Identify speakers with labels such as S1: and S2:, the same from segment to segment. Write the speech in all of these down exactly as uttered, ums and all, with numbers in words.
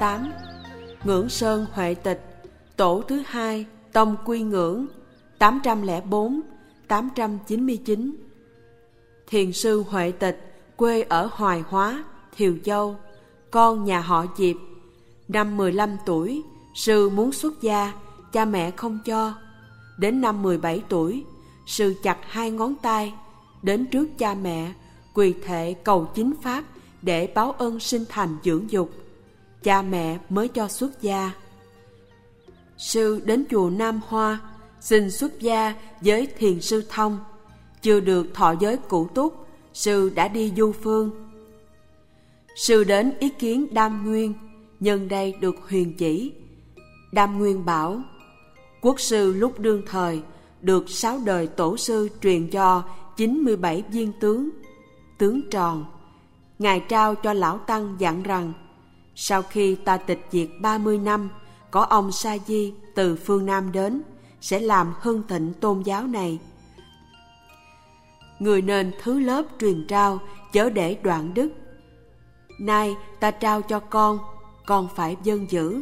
S1: tám. Ngưỡng Sơn Huệ Tịch, tổ thứ hai, tông Quy Ngưỡng, tám trăm lẻ bốn đến tám trăm chín mươi chín. Thiền sư Huệ Tịch, quê ở Hoài Hóa, Thiều Châu, con nhà họ Diệp. Năm mười lăm tuổi, sư muốn xuất gia, cha mẹ không cho. Đến năm mười bảy tuổi, sư chặt hai ngón tay, đến trước cha mẹ, quỳ thệ cầu chính pháp để báo ơn sinh thành dưỡng dục. Cha mẹ mới cho xuất gia. Sư đến chùa Nam Hoa, xin xuất gia với Thiền sư Thông. Chưa được thọ giới cụ túc, sư đã đi du phương. Sư đến ý kiến Đam Nguyên, nhân đây được huyền chỉ. Đam Nguyên bảo, quốc sư lúc đương thời được sáu đời tổ sư truyền cho chín mươi bảy viên tướng, tướng tròn. Ngài trao cho lão tăng dặn rằng, sau khi ta tịch diệt ba mươi năm, có ông Sa Di từ phương Nam đến, sẽ làm hưng thịnh tôn giáo này. Người nên thứ lớp truyền trao, chớ để đoạn đức. Nay ta trao cho con, con phải vâng giữ.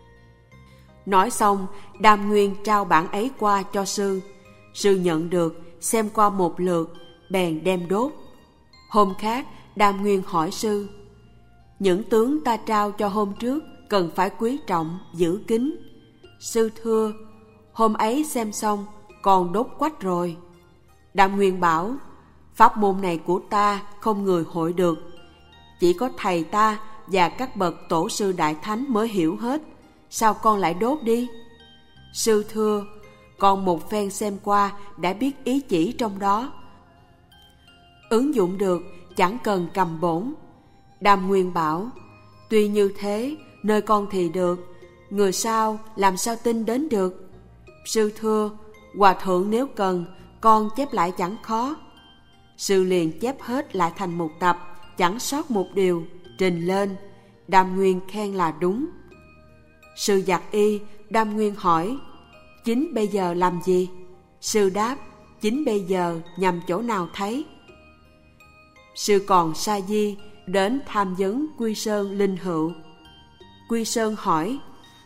S1: Nói xong, Đam Nguyên trao bản ấy qua cho sư. Sư nhận được, xem qua một lượt, bèn đem đốt. Hôm khác, Đam Nguyên hỏi sư, những tướng ta trao cho hôm trước cần phải quý trọng, giữ kín. Sư thưa, hôm ấy xem xong, còn đốt quách rồi. Đam Nguyên bảo, pháp môn này của ta không người hội được. Chỉ có thầy ta và các bậc tổ sư đại thánh mới hiểu hết. Sao con lại đốt đi? Sư thưa, con một phen xem qua đã biết ý chỉ trong đó. Ứng dụng được, chẳng cần cầm bổn. Đam Nguyên bảo, tuy như thế, nơi con thì được, người sao làm sao tin đến được? Sư thưa, hòa thượng nếu cần, con chép lại chẳng khó. Sư liền chép hết lại thành một tập, chẳng sót một điều, trình lên. Đam Nguyên khen là đúng. Sư giặt y, Đam Nguyên hỏi, chính bây giờ làm gì? Sư đáp, chính bây giờ nhằm chỗ nào thấy? Sư còn Sa Di đến tham vấn Quy Sơn Linh Hữu. Quy Sơn hỏi,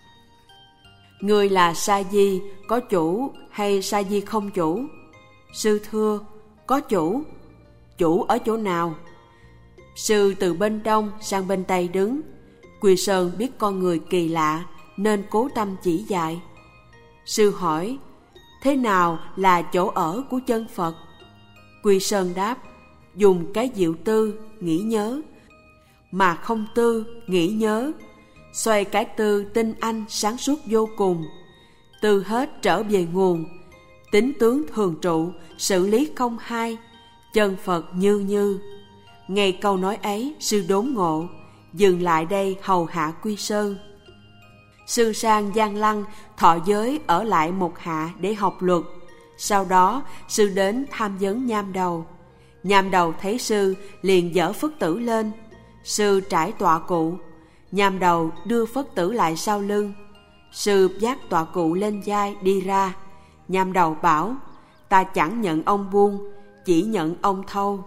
S1: người là Sa Di có chủ hay Sa Di không chủ? Sư thưa, có chủ. Chủ ở chỗ nào? Sư từ bên đông sang bên tây đứng. Quy Sơn biết con người kỳ lạ nên cố tâm chỉ dạy. Sư hỏi, thế nào là chỗ ở của chân Phật? Quy Sơn đáp, dùng cái diệu tư, nghĩ nhớ, mà không tư, nghĩ nhớ. Xoay cái tư tinh anh sáng suốt vô cùng. Tư hết trở về nguồn. Tính tướng thường trụ, xử lý không hai. Chân Phật như như. Ngay câu nói ấy, sư đốn ngộ, dừng lại đây hầu hạ Quy Sơn. Sư sang Giang Lăng, thọ giới ở lại một hạ để học luật. Sau đó, sư đến tham vấn Nham Đầu. Nham Đầu thấy sư, liền dỡ Phất Tử lên. Sư trải tọa cụ. Nham Đầu đưa Phất Tử lại sau lưng. Sư vác tọa cụ lên vai đi ra. Nham Đầu bảo, ta chẳng nhận ông buông, chỉ nhận ông thâu.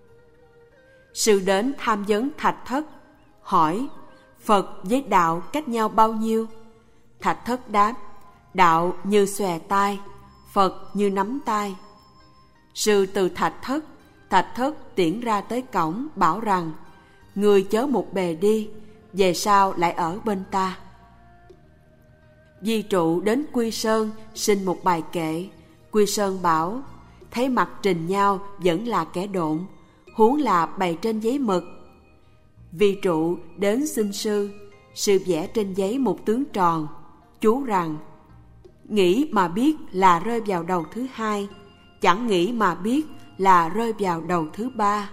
S1: Sư đến tham vấn Thạch Thất, hỏi, Phật với đạo cách nhau bao nhiêu? Thạch Thất đáp, đạo như xòe tai, Phật như nắm tay. Sư từ Thạch Thất, Thạch Thất tiễn ra tới cổng, bảo rằng, người chớ một bề đi, về sau lại ở bên ta. Di trụ đến Quy Sơn, xin một bài kệ. Quy Sơn bảo, thấy mặt trình nhau vẫn là kẻ độn, huống là bày trên giấy mực. Vi trụ đến xin sư, sư vẽ trên giấy một tướng tròn, chú rằng, nghĩ mà biết là rơi vào đầu thứ hai, chẳng nghĩ mà biết là rơi vào đầu thứ ba.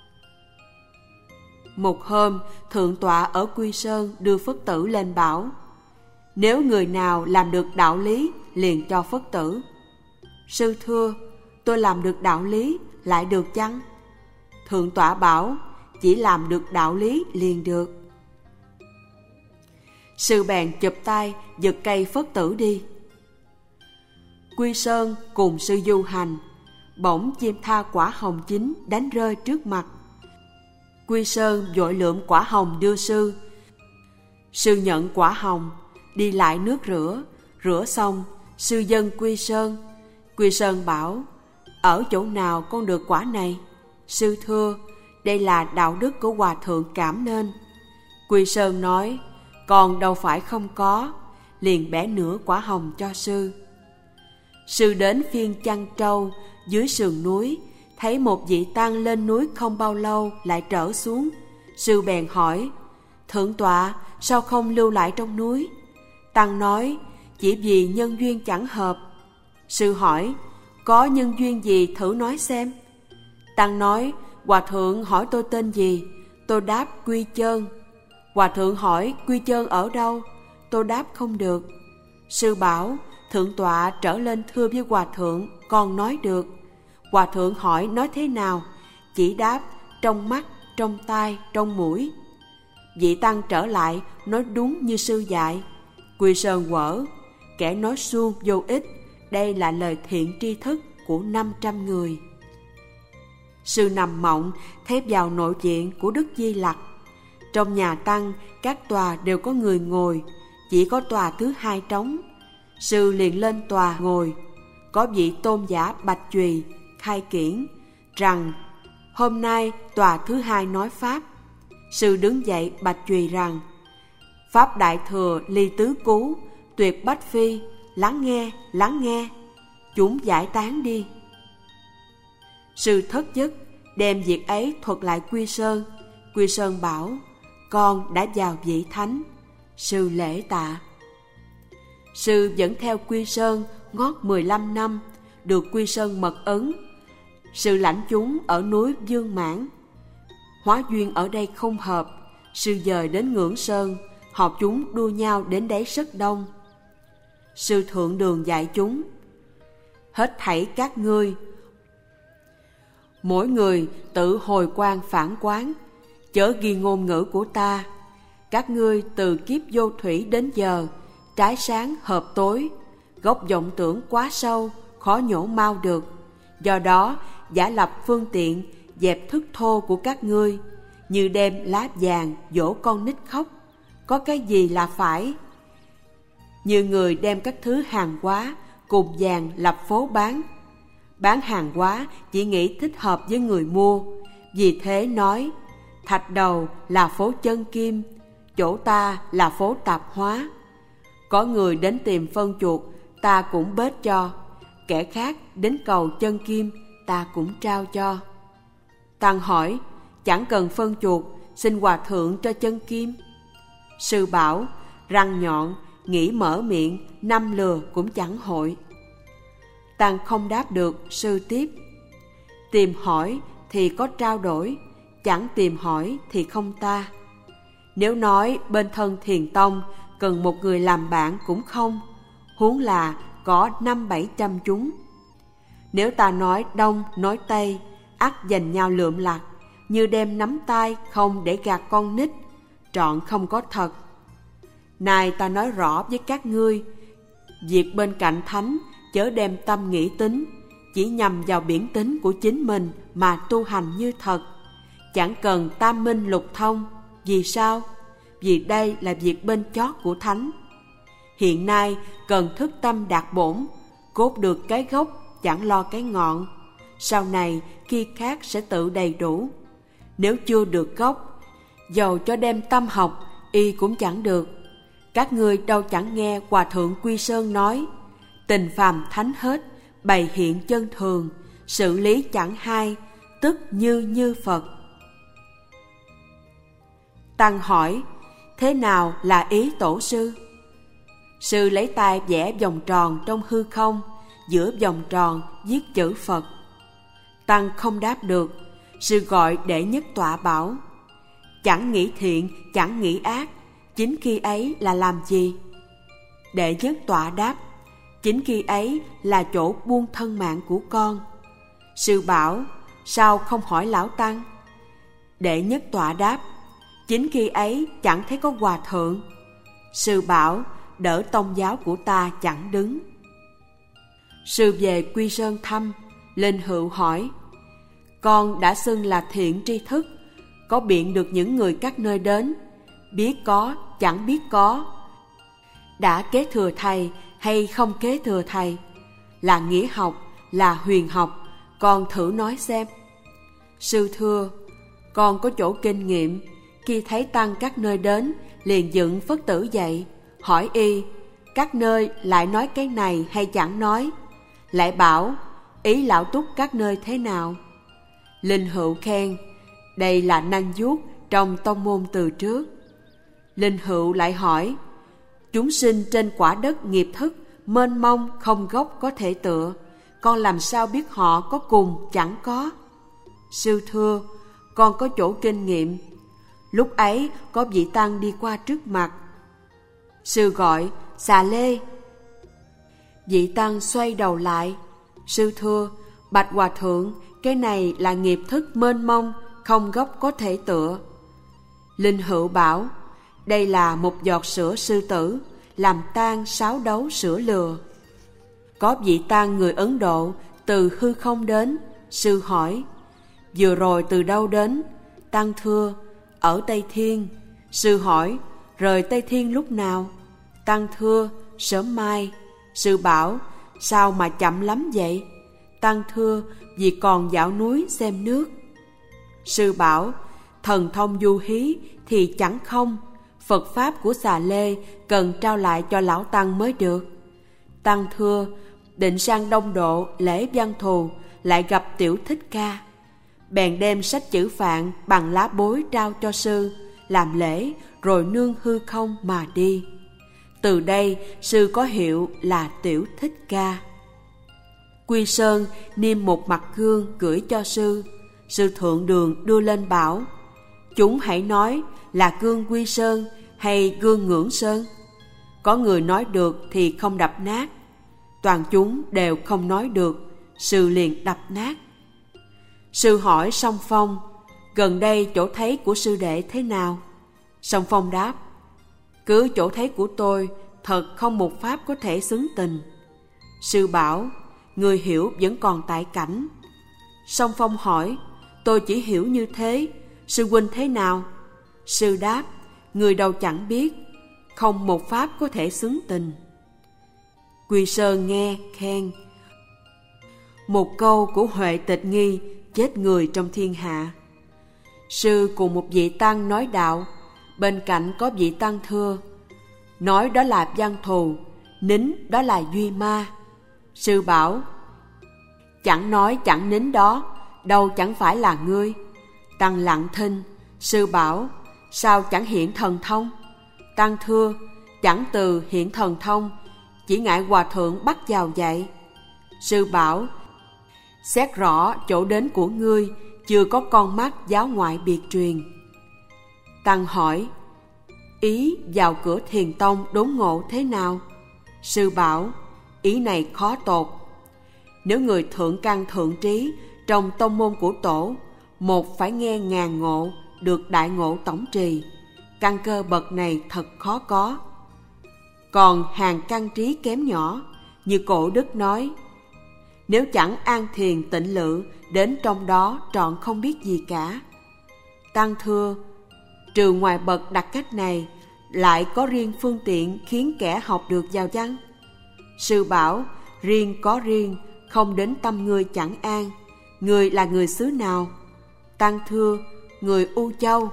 S1: Một hôm, thượng tọa ở Quy Sơn đưa Phất Tử lên bảo, nếu người nào làm được đạo lý, liền cho Phất Tử. Sư thưa, tôi làm được đạo lý, lại được chăng? Thượng tọa bảo, chỉ làm được đạo lý liền được. Sư bèn chụp tay, giật cây Phất Tử đi. Quy Sơn cùng sư du hành, bỗng chim tha quả hồng chín đánh rơi trước mặt. Quy Sơn vội lượm quả hồng đưa sư. Sư nhận quả hồng, đi lại nước rửa, rửa xong, sư dâng Quy Sơn. Quy Sơn bảo, ở chỗ nào con được quả này? Sư thưa, đây là đạo đức của Hòa Thượng cảm nên. Quy Sơn nói, con đâu phải không có, liền bẻ nửa quả hồng cho sư. Sư đến phiên Chăn Trâu, dưới sườn núi, thấy một vị tăng lên núi không bao lâu lại trở xuống. Sư bèn hỏi, thượng tọa sao không lưu lại trong núi? Tăng nói, chỉ vì nhân duyên chẳng hợp. Sư hỏi, có nhân duyên gì thử nói xem? Tăng nói, Hòa thượng hỏi tôi tên gì? Tôi đáp Quy Chơn. Hòa thượng hỏi Quy Chơn ở đâu? Tôi đáp không được. Sư bảo, thượng tọa trở lên thưa với Hòa thượng, con nói được. Hòa thượng hỏi nói thế nào? Chỉ đáp trong mắt, trong tai, trong mũi. Vị tăng trở lại nói đúng như sư dạy. Quy Sơn quở, kẻ nói suông vô ích, đây là lời thiện tri thức của năm trăm người. Sư nằm mộng thấy vào nội viện của Đức Di Lặc. Trong nhà tăng, các tòa đều có người ngồi, chỉ có tòa thứ hai trống. Sư liền lên tòa ngồi. Có vị tôn giả Bạch Chùy khai kiển rằng hôm nay tòa thứ hai nói pháp. Sư đứng dậy bạch Chùy rằng, pháp đại thừa ly tứ cú, tuyệt bách phi, lắng nghe, lắng nghe, chúng giải tán đi. Sư thất giấc đem việc ấy thuật lại Quy Sơn. Quy Sơn bảo, con đã vào vị thánh. Sư lễ tạ. Sư dẫn theo Quy Sơn ngót mười lăm năm, được Quy Sơn mật ấn. Sư lãnh chúng ở núi Dương Mãn. Hóa duyên ở đây không hợp, sư dời đến Ngưỡng Sơn, họp chúng đua nhau đến đấy rất đông. Sư thượng đường dạy chúng, hết thảy các ngươi, mỗi người tự hồi quan phản quán, chớ ghi ngôn ngữ của ta. Các ngươi từ kiếp vô thủy đến giờ, trái sáng hợp tối, gốc vọng tưởng quá sâu, khó nhổ mau được. Do đó, giả lập phương tiện, dẹp thức thô của các ngươi, như đem lá vàng dỗ con nít khóc, có cái gì là phải? Như người đem các thứ hàng hóa cùng vàng lập phố bán. Bán hàng hóa chỉ nghĩ thích hợp với người mua, vì thế nói, thạch đầu là phố chân kim, chỗ ta là phố tạp hóa. Có người đến tìm phân chuột, ta cũng bết cho. Kẻ khác đến cầu chân kim, ta cũng trao cho. Tăng hỏi, chẳng cần phân chuột, xin hòa thượng cho chân kim. Sư bảo, răng nhọn, nghĩ mở miệng, năm lừa cũng chẳng hội. Tăng không đáp được, sư tiếp. Tìm hỏi thì có trao đổi, chẳng tìm hỏi thì không ta. Nếu nói bên thân Thiền Tông cần một người làm bạn cũng không, huống là có năm bảy trăm chúng. Nếu ta nói đông nói tây, ắt giành nhau lượm lặt, như đem nắm tay không để gạt con nít, trọn không có thật. Này ta nói rõ với các ngươi, việc bên cạnh thánh chớ đem tâm nghĩ tính, chỉ nhằm vào biển tính của chính mình mà tu hành như thật, chẳng cần tam minh lục thông. Vì sao? Vì đây là việc bên chót của thánh. Hiện nay cần thức tâm đạt bổn, cốt được cái gốc, chẳng lo cái ngọn. Sau này khi khác sẽ tự đầy đủ. Nếu chưa được gốc, dầu cho đem tâm học, y cũng chẳng được. Các ngươi đâu chẳng nghe Hòa Thượng Quy Sơn nói, tình phàm thánh hết, bày hiện chân thường, xử lý chẳng hai, tức như như Phật. Tăng hỏi, thế nào là ý tổ sư? Sư lấy tay vẽ vòng tròn trong hư không, giữa vòng tròn viết chữ Phật. Tăng không đáp được. Sư gọi đệ nhất tọa bảo, chẳng nghĩ thiện, chẳng nghĩ ác, chính khi ấy là làm gì? Đệ nhất tọa đáp, chính khi ấy là chỗ buông thân mạng của con. Sư bảo, sao không hỏi lão tăng? Đệ nhất tọa đáp, chính khi ấy chẳng thấy có hòa thượng. Sư bảo, đỡ tông giáo của ta chẳng đứng. Sư về Quy Sơn thăm, lên hữu hỏi, con đã xưng là thiện tri thức, có biện được những người các nơi đến, biết có chẳng biết có, đã kế thừa thầy hay không kế thừa thầy, là nghĩa học, là huyền học, con thử nói xem. Sư thưa, con có chỗ kinh nghiệm, khi thấy tăng các nơi đến, liền dựng Phất tử dậy, hỏi y, các nơi lại nói cái này hay chẳng nói? Lại bảo, ý lão túc các nơi thế nào? Linh Hữu khen, đây là năng vuốt trong tông môn từ trước. Linh Hữu lại hỏi, chúng sinh trên quả đất nghiệp thức, mênh mông không gốc có thể tựa, con làm sao biết họ có cùng chẳng có? Sư thưa, con có chỗ kinh nghiệm. Lúc ấy có vị tăng đi qua trước mặt. Sư gọi, Xà Lê. Vị tăng xoay đầu lại. Sư thưa, bạch hòa thượng, cái này là nghiệp thức mênh mông, không gốc có thể tựa. Linh Hữu bảo, đây là một giọt sữa sư tử, làm tan sáu đấu sữa lừa. Có vị tăng người Ấn Độ từ hư không đến. Sư hỏi, vừa rồi từ đâu đến? Tăng thưa, ở Tây Thiên. Sư hỏi, rời Tây Thiên lúc nào? Tăng thưa, sớm mai. Sư bảo, sao mà chậm lắm vậy? Tăng thưa, vì còn dạo núi xem nước. Sư bảo, thần thông du hí thì chẳng không, Phật Pháp của Xà Lê cần trao lại cho lão Tăng mới được. Tăng thưa, định sang Đông Độ lễ Văn Thù, lại gặp Tiểu Thích Ca. Bèn đem sách chữ Phạn bằng lá bối trao cho sư, làm lễ rồi nương hư không mà đi. Từ đây sư có hiệu là Tiểu Thích Ca. Quy Sơn niêm một mặt gương gửi cho sư. Sư thượng đường đưa lên bảo, chúng hãy nói là gương Quy Sơn hay gương Ngưỡng Sơn. Có người nói được thì không đập nát, toàn chúng đều không nói được, sư liền đập nát. Sư hỏi Song Phong, gần đây chỗ thấy của sư đệ thế nào? Song Phong đáp, cứ chỗ thấy của tôi, thật không một pháp có thể xứng tình. Sư bảo, người hiểu vẫn còn tại cảnh. Song Phong hỏi, tôi chỉ hiểu như thế, sư huynh thế nào? Sư đáp, người đâu chẳng biết, không một pháp có thể xứng tình. Quy Sơn nghe khen, một câu của Huệ Tịch Nghi chết người trong thiên hạ. Sư cùng một vị tăng nói đạo, bên cạnh có vị tăng thưa, nói đó là Văn Thù, nín đó là Duy Ma. Sư bảo, chẳng nói chẳng nín đó, đâu chẳng phải là ngươi. Tăng lặng thinh. Sư bảo, sao chẳng hiện thần thông? Tăng thưa, chẳng từ hiện thần thông, chỉ ngại hòa thượng bắt vào dạy. Sư bảo, xét rõ chỗ đến của ngươi, chưa có con mắt giáo ngoại biệt truyền. Tăng hỏi, ý vào cửa Thiền Tông đốn ngộ thế nào? Sư bảo, ý này khó tột. Nếu người thượng căn thượng trí trong tông môn của tổ, một phải nghe ngàn ngộ, được đại ngộ tổng trì, căn cơ bậc này thật khó có. Còn hàng căn trí kém nhỏ, như Cổ Đức nói, nếu chẳng an thiền tịnh lự, đến trong đó trọn không biết gì cả. Tăng thưa, trừ ngoài bậc đặt cách này, lại có riêng phương tiện khiến kẻ học được vào chăng? Sư bảo, riêng có riêng, không đến tâm ngươi chẳng an. Người là người xứ nào? Tăng thưa, người U Châu.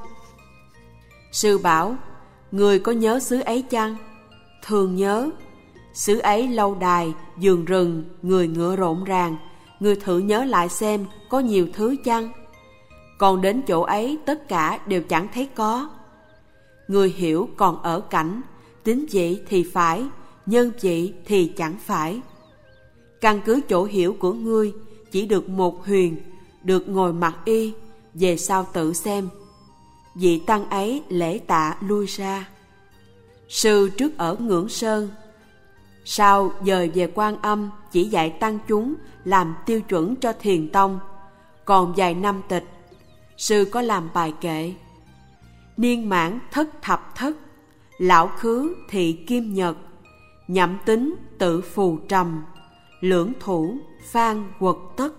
S1: Sư bảo, người có nhớ xứ ấy chăng? Thường nhớ. Xứ ấy lâu đài, vườn rừng, người ngựa rộn ràng. Người thử nhớ lại xem có nhiều thứ chăng? Còn đến chỗ ấy tất cả đều chẳng thấy có. Người hiểu còn ở cảnh, tín vị thì phải, nhân vị thì chẳng phải. Căn cứ chỗ hiểu của ngươi, chỉ được một huyền, được ngồi mặt y, về sau tự xem. Vị tăng ấy lễ tạ lui ra. Sư trước ở Ngưỡng Sơn, sau dời về Quan Âm chỉ dạy tăng chúng làm tiêu chuẩn cho Thiền Tông. Còn vài năm tịch, sư có làm bài kệ: niên mãn thất thập thất, lão khứ thị kim nhật, nhậm tính tự phù trầm, lưỡng thủ phan quật tất.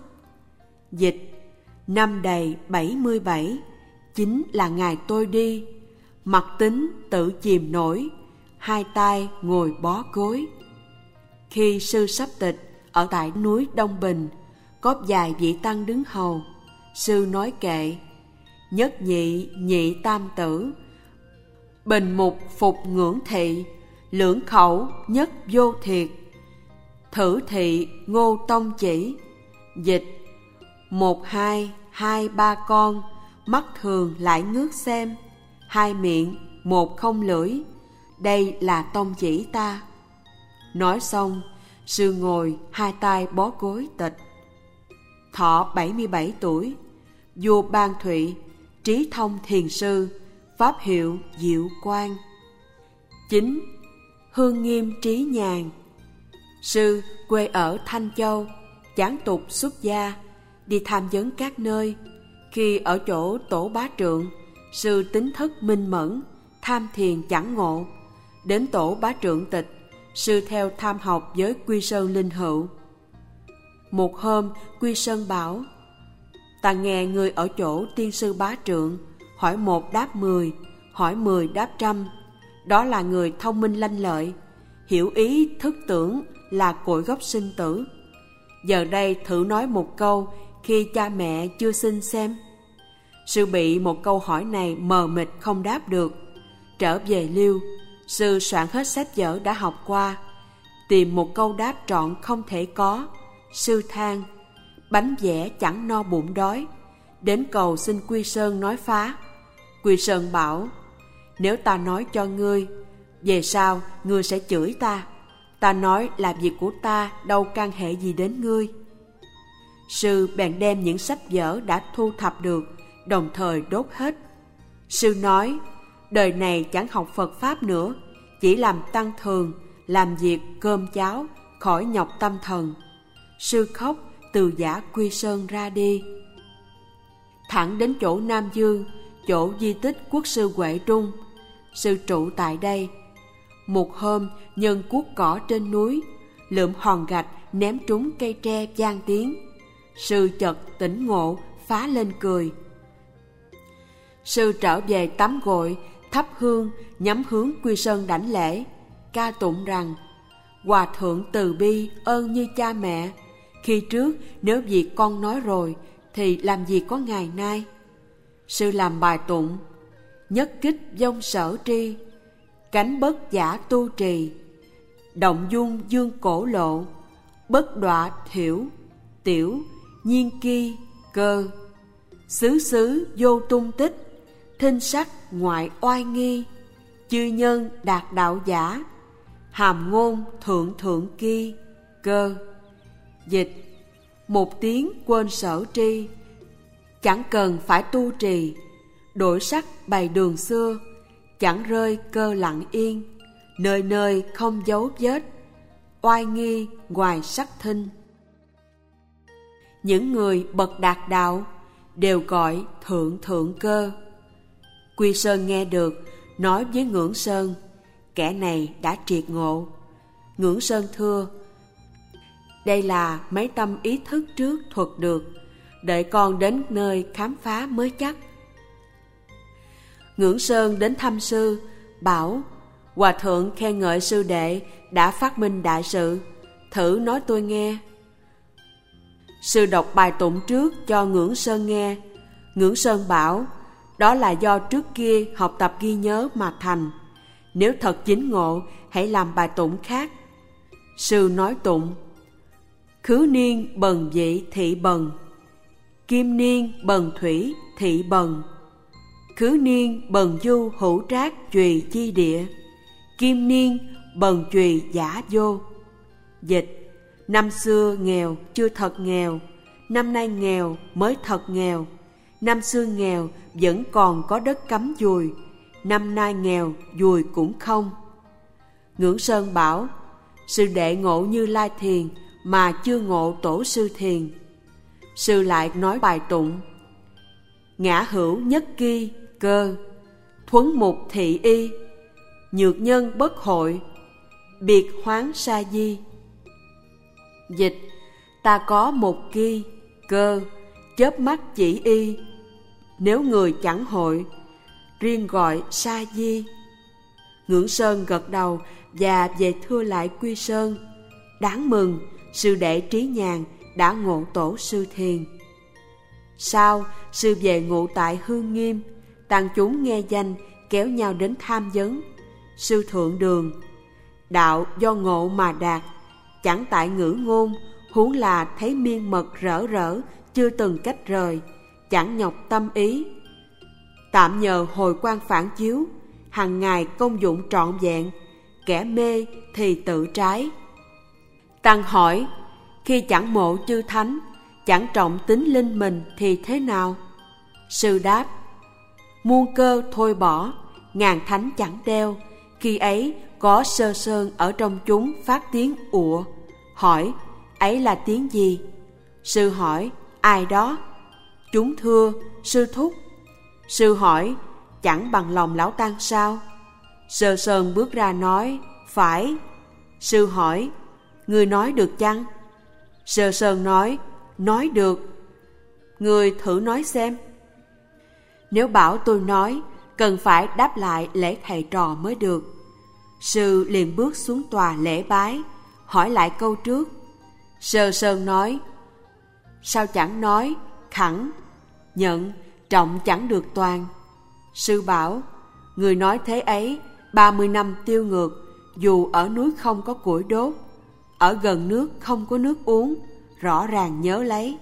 S1: Dịch: năm đầy bảy mươi bảy, chính là ngày tôi đi, Mặc tính tự chìm nổi, hai tay ngồi bó gối. Khi sư sắp tịch ở tại núi Đông Bình, có vài vị tăng đứng hầu. Sư nói kệ: nhất nhị nhị tam tử, bình mục phục ngưỡng thị, lưỡng khẩu nhất vô thiệt, thử thị ngô tông chỉ. Dịch: một hai, hai ba con, mắt thường lại ngước xem, hai miệng một không lưỡi, đây là tông chỉ ta. Nói xong, sư ngồi hai tay bó gối tịch. Thọ bảy mươi bảy tuổi, vua Ban Thụy, Trí Thông Thiền Sư, pháp hiệu Diệu Quang. Chín. Hương Nghiêm Trí Nhàn. Sư quê ở Thanh Châu, chán tục xuất gia, đi tham vấn các nơi. Khi ở chỗ Tổ Bá Trượng, sư tính thức minh mẫn, tham thiền chẳng ngộ. Đến Tổ Bá Trượng tịch, sư theo tham học với Quy Sơn Linh Hữu. Một hôm, Quy Sơn bảo: ta nghe người ở chỗ tiên sư Bá Trượng, hỏi một đáp mười, hỏi mười đáp trăm. Đó là người thông minh lanh lợi, hiểu ý thức tưởng là cội gốc sinh tử. Giờ đây thử nói một câu khi cha mẹ chưa sinh xem. Sư bị một câu hỏi này mờ mịt không đáp được. Trở về Liêu, sư soạn hết sách vở đã học qua, tìm một câu đáp trọn không thể có. Sư than: bánh vẽ chẳng no bụng đói. Đến cầu xin Quy Sơn nói phá. Quy Sơn bảo: nếu ta nói cho ngươi, về sau ngươi sẽ chửi ta. Ta nói là việc của ta, đâu can hệ gì đến ngươi. Sư bèn đem những sách vở đã thu thập được, đồng thời đốt hết. Sư nói: đời này chẳng học Phật Pháp nữa, chỉ làm tăng thường, làm việc cơm cháo, khỏi nhọc tâm thần. Sư khóc từ giã Quy Sơn ra đi. Thẳng đến chỗ Nam Dương, chỗ di tích quốc sư Huệ Trung. Sư trụ tại đây. Một hôm, nhân cuốc cỏ trên núi, lượm hòn gạch ném trúng cây tre vang tiếng. Sư chợt tỉnh ngộ, phá lên cười. Sư trở về tắm gội, thắp hương, nhắm hướng Quy Sơn đảnh lễ, ca tụng rằng: Hòa thượng từ bi ơn như cha mẹ, khi trước nếu việc con nói rồi thì làm gì có ngày nay. Sư làm bài tụng: nhất kích vong sở tri, cánh bất giả tu trì, động dung dương cổ lộ, bất đọa thiểu, tiểu, nhiên ki, cơ, xứ xứ vô tung tích, thinh sắc ngoại oai nghi, chư nhân đạt đạo giả, hàm ngôn thượng thượng ki, cơ. Dịch: một tiếng quên sở tri, chẳng cần phải tu trì, đổi sắc bày đường xưa, chẳng rơi cơ lặng yên, nơi nơi không dấu vết, oai nghi ngoài sắc thinh. Những người bậc đạt đạo đều gọi thượng thượng cơ. Quy Sơn nghe được, nói với Ngưỡng Sơn: kẻ này đã triệt ngộ. Ngưỡng Sơn thưa: đây là mấy tâm ý thức trước thuật được, đợi con đến nơi khám phá mới chắc. Ngưỡng Sơn đến thăm sư, bảo: Hòa thượng khen ngợi sư đệ đã phát minh đại sự, thử nói tôi nghe. Sư đọc bài tụng trước cho Ngưỡng Sơn nghe. Ngưỡng Sơn bảo: đó là do trước kia học tập ghi nhớ mà thành, nếu thật chính ngộ hãy làm bài tụng khác. Sư nói tụng: khứ niên bần vị thị bần, kim niên bần thủy thị bần, khứ niên bần du hữu trác chùy chi địa, kim niên bần chùy giả vô. Dịch: năm xưa nghèo chưa thật nghèo, năm nay nghèo mới thật nghèo. Năm xưa nghèo vẫn còn có đất cắm dùi, năm nay nghèo dùi cũng không. Ngưỡng Sơn bảo: sư đệ ngộ Như Lai thiền mà chưa ngộ tổ sư thiền. Sư lại nói bài tụng: ngã hữu nhất ki, cơ, thuấn mục thị y, nhược nhân bất hội, biệt hoán sa di. Dịch: ta có một ki, cơ, chớp mắt chỉ y, nếu người chẳng hội, riêng gọi Sa Di. Ngưỡng Sơn gật đầu và về thưa lại Quy Sơn. Đáng mừng, sư đệ Trí Nhàn đã ngộ tổ sư thiền. Sau, sư về ngụ tại Hương Nghiêm. Tăng chúng nghe danh kéo nhau đến tham vấn. Sư thượng đường: đạo do ngộ mà đạt, chẳng tại ngữ ngôn, huống là thấy miên mật rỡ rỡ, chưa từng cách rời, chẳng nhọc tâm ý. Tạm nhờ hồi quang phản chiếu, hằng ngày công dụng trọn vẹn, kẻ mê thì tự trái. Tăng hỏi: khi chẳng mộ chư thánh, chẳng trọng tính linh mình thì thế nào? Sư đáp: muôn cơ thôi bỏ, ngàn thánh chẳng đeo. Khi ấy có Sơ Sơn ở trong chúng phát tiếng ụa. Hỏi: ấy là tiếng gì? Sư hỏi: ai đó? Chúng thưa: sư thúc. Sư hỏi: chẳng bằng lòng lão tăng sao? Sơ Sơn bước ra nói: phải. Sư hỏi: người nói được chăng? Sơ Sơn nói: nói được. Người thử nói xem. Nếu bảo tôi nói, cần phải đáp lại lễ thầy trò mới được. Sư liền bước xuống tòa lễ bái, hỏi lại câu trước. Sơ Sơn nói: sao chẳng nói, khẳng, nhận, trọng chẳng được toàn. Sư bảo: người nói thế ấy, ba mươi năm tiêu ngược, dù ở núi không có củi đốt, ở gần nước không có nước uống, rõ ràng nhớ lấy.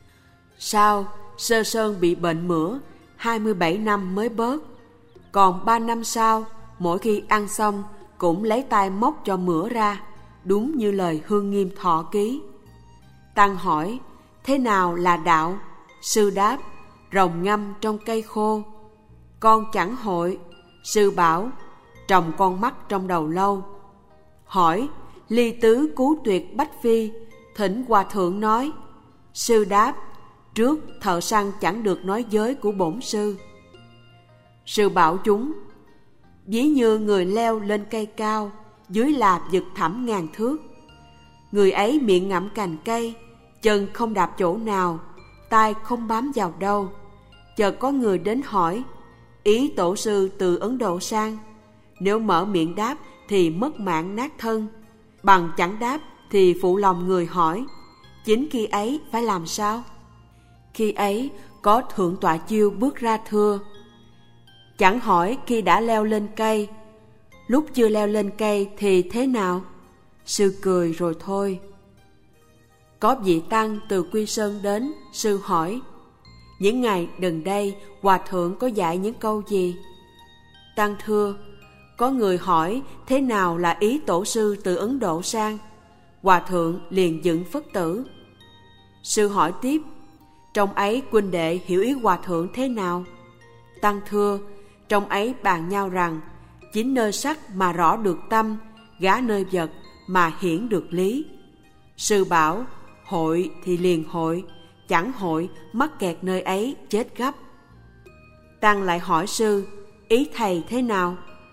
S1: Sau, Sơ Sơn bị bệnh mửa, hai mươi bảy năm mới bớt. Còn ba năm sau, mỗi khi ăn xong, cũng lấy tay móc cho mửa ra, đúng như lời Hương Nghiêm thọ ký. Tăng hỏi: thế nào là đạo? Sư đáp: rồng ngâm trong cây khô. Con chẳng hội. Sư bảo: trồng con mắt trong đầu lâu. Hỏi: ly tứ cứu tuyệt bách phi, thỉnh hòa thượng nói. Sư đáp: trước thợ săn chẳng được nói giới của bổn sư. Sư bảo chúng: ví như người leo lên cây cao, dưới là vực thẳm ngàn thước. Người ấy miệng ngậm cành cây, chân không đạp chỗ nào, tai không bám vào đâu. Chợt có người đến hỏi: ý tổ sư từ Ấn Độ sang? Nếu mở miệng đáp thì mất mạng nát thân, bằng chẳng đáp thì phụ lòng người hỏi. Chính khi ấy phải làm sao? Khi ấy có thượng tọa chiêu bước ra thưa: chẳng hỏi khi đã leo lên cây, lúc chưa leo lên cây thì thế nào? Sư cười rồi thôi. Có vị tăng từ Quy Sơn đến, sư hỏi: những ngày gần đây hòa thượng có dạy những câu gì? Tăng thưa: có người hỏi thế nào là ý tổ sư từ Ấn Độ sang. Hòa thượng liền dựng phất tử. Sư hỏi tiếp: trong ấy huynh đệ hiểu ý hòa thượng thế nào? Tăng thưa: trong ấy bàn nhau rằng, chính nơi sắc mà rõ được tâm, gá nơi vật mà hiển được lý. Sư bảo: hội thì liền hội, chẳng hội mắc kẹt nơi ấy chết gấp. Tăng lại hỏi sư: ý thầy thế nào?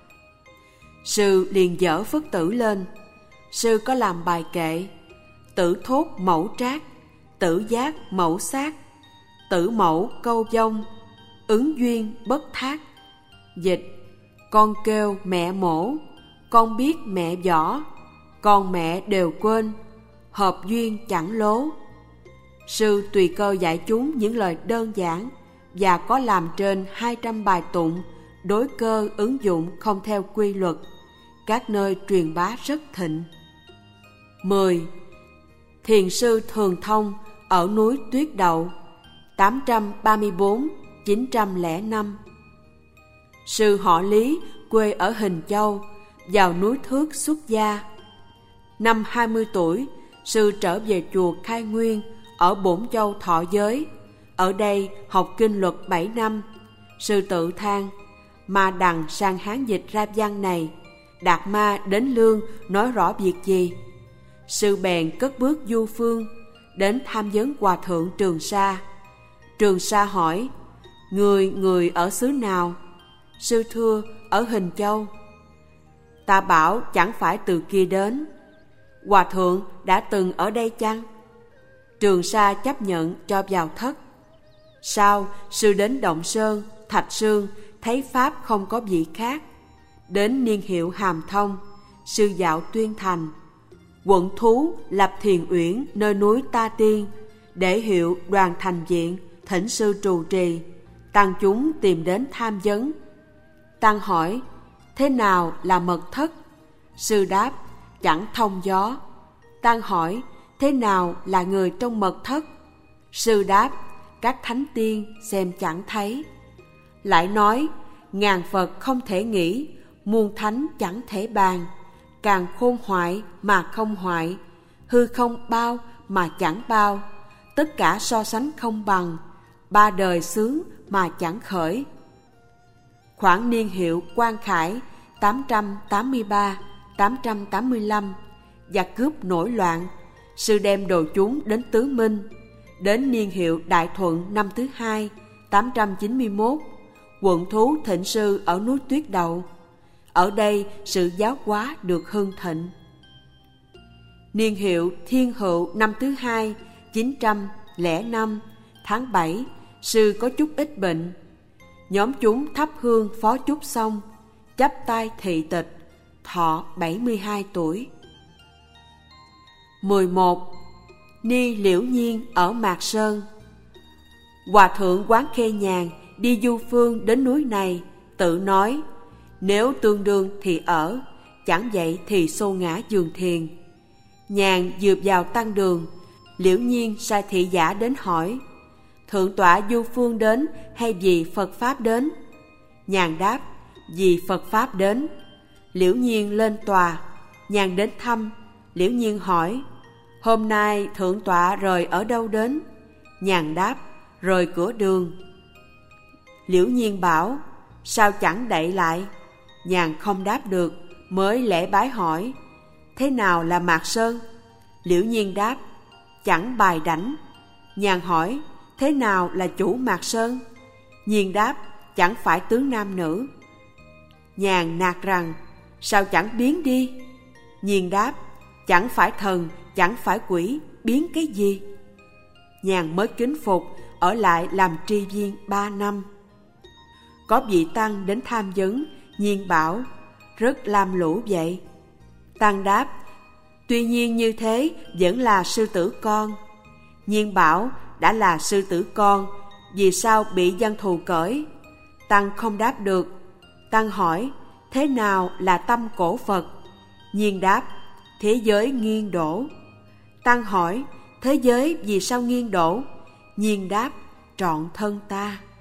S1: Sư liền dở phất tử lên. Sư có làm bài kệ: tử thốt mẫu trác, tử giác mẫu sát, tử mẫu câu vong, ứng duyên bất thác. Dịch: con kêu mẹ mổ, con biết mẹ võ, con mẹ đều quên, hợp duyên chẳng lố. Sư tùy cơ dạy chúng những lời đơn giản và có làm trên hai trăm bài tụng, đối cơ ứng dụng không theo quy luật. Các nơi truyền bá rất thịnh. mười. Thiền sư Thường Thông ở núi Tuyết Đậu, tám trăm ba mươi tư đến chín trăm lẻ năm. Sư họ Lý, quê ở Hình Châu, vào núi Thước xuất gia. Năm hai mươi tuổi, sư trở về chùa Khai Nguyên ở Bổn Châu thọ giới. Ở đây học kinh luật bảy năm. Sư tự than: ma đằng sang Hán dịch ra văn này, Đạt Ma đến Lương nói rõ việc gì? Sư bèn cất bước du phương, đến tham vấn hòa thượng Trường Sa. Trường Sa hỏi: người người ở xứ nào? Sư thưa: ở Hình Châu. Ta bảo chẳng phải từ kia đến. Hòa thượng đã từng ở đây chăng? Trường Sa chấp nhận cho vào thất. Sau sư đến Động Sơn, Thạch Sương thấy Pháp không có vị khác. Đến niên hiệu Hàm Thông, sư dạo Tuyên Thành. Quận Thú lập thiền uyển nơi núi Ta Tiên, để hiệu Đoàn Thành Viện, thỉnh sư trụ trì. Tăng chúng tìm đến tham vấn. Tăng hỏi, thế nào là mật thất? Sư đáp, chẳng thông gió. Tăng hỏi, thế nào là người trong mật thất? Sư đáp, các thánh tiên xem chẳng thấy. Lại nói, ngàn Phật không thể nghĩ, muôn thánh chẳng thể bàn. Càng khôn hoại mà không hoại, hư không bao mà chẳng bao. Tất cả so sánh không bằng, ba đời xướng mà chẳng khởi. Khoảng niên hiệu Quang Khải tám trăm tám mươi ba đến tám trăm tám mươi lăm, giặc cướp nổi loạn, sư đem đồ chúng đến Tứ Minh. Đến niên hiệu Đại Thuận năm thứ hai, tám trăm chín mươi mốt, Quận Thú thịnh sư ở núi Tuyết Đậu. Ở đây sự giáo hóa được hưng thịnh. Niên hiệu Thiên Hữu năm thứ hai, chín trăm lẻ năm, tháng bảy, sư có chút ít bệnh. Nhóm chúng thắp hương phó chúc xong, chắp tay thị tịch, thọ bảy mươi hai tuổi. mười một. Ni Liễu Nhiên ở Mạc Sơn. Hòa thượng Quán Khê Nhàn đi du phương đến núi này, tự nói, nếu tương đương thì ở, chẳng vậy thì xô ngã giường thiền. Nhàn dượp vào tăng đường, Liễu Nhiên sai thị giả đến hỏi, thượng tọa du phương đến hay vì Phật Pháp đến? Nhàn đáp, vì Phật Pháp đến. Liễu Nhiên lên tòa, Nhàn đến thăm. Liễu Nhiên hỏi, hôm nay thượng tọa rời ở đâu đến? Nhàn đáp, rời cửa đường. Liễu Nhiên bảo, sao chẳng đậy lại? Nhàn không đáp được, mới lễ bái hỏi, thế nào là Mạc Sơn? Liễu Nhiên đáp, chẳng bài đảnh. Nhàn hỏi, thế nào là chủ Mạc Sơn? Nhiên đáp, chẳng phải tướng nam nữ. Nhàn nạt rằng, sao chẳng biến đi? Nhiên đáp, chẳng phải thần, chẳng phải quỷ, biến cái gì? Nhàn mới kính phục, ở lại làm tri viên ba năm. Có vị tăng đến tham vấn, Nhiên bảo, rất lam lũ vậy. Tăng đáp, tuy nhiên như thế vẫn là sư tử con. Nhiên bảo, đã là sư tử con, vì sao bị dân thù cởi? Tăng không đáp được. Tăng hỏi, thế nào là tâm cổ Phật? Nhiên đáp, thế giới nghiêng đổ. Tăng hỏi, thế giới vì sao nghiêng đổ? Nhiên đáp, trọn thân ta.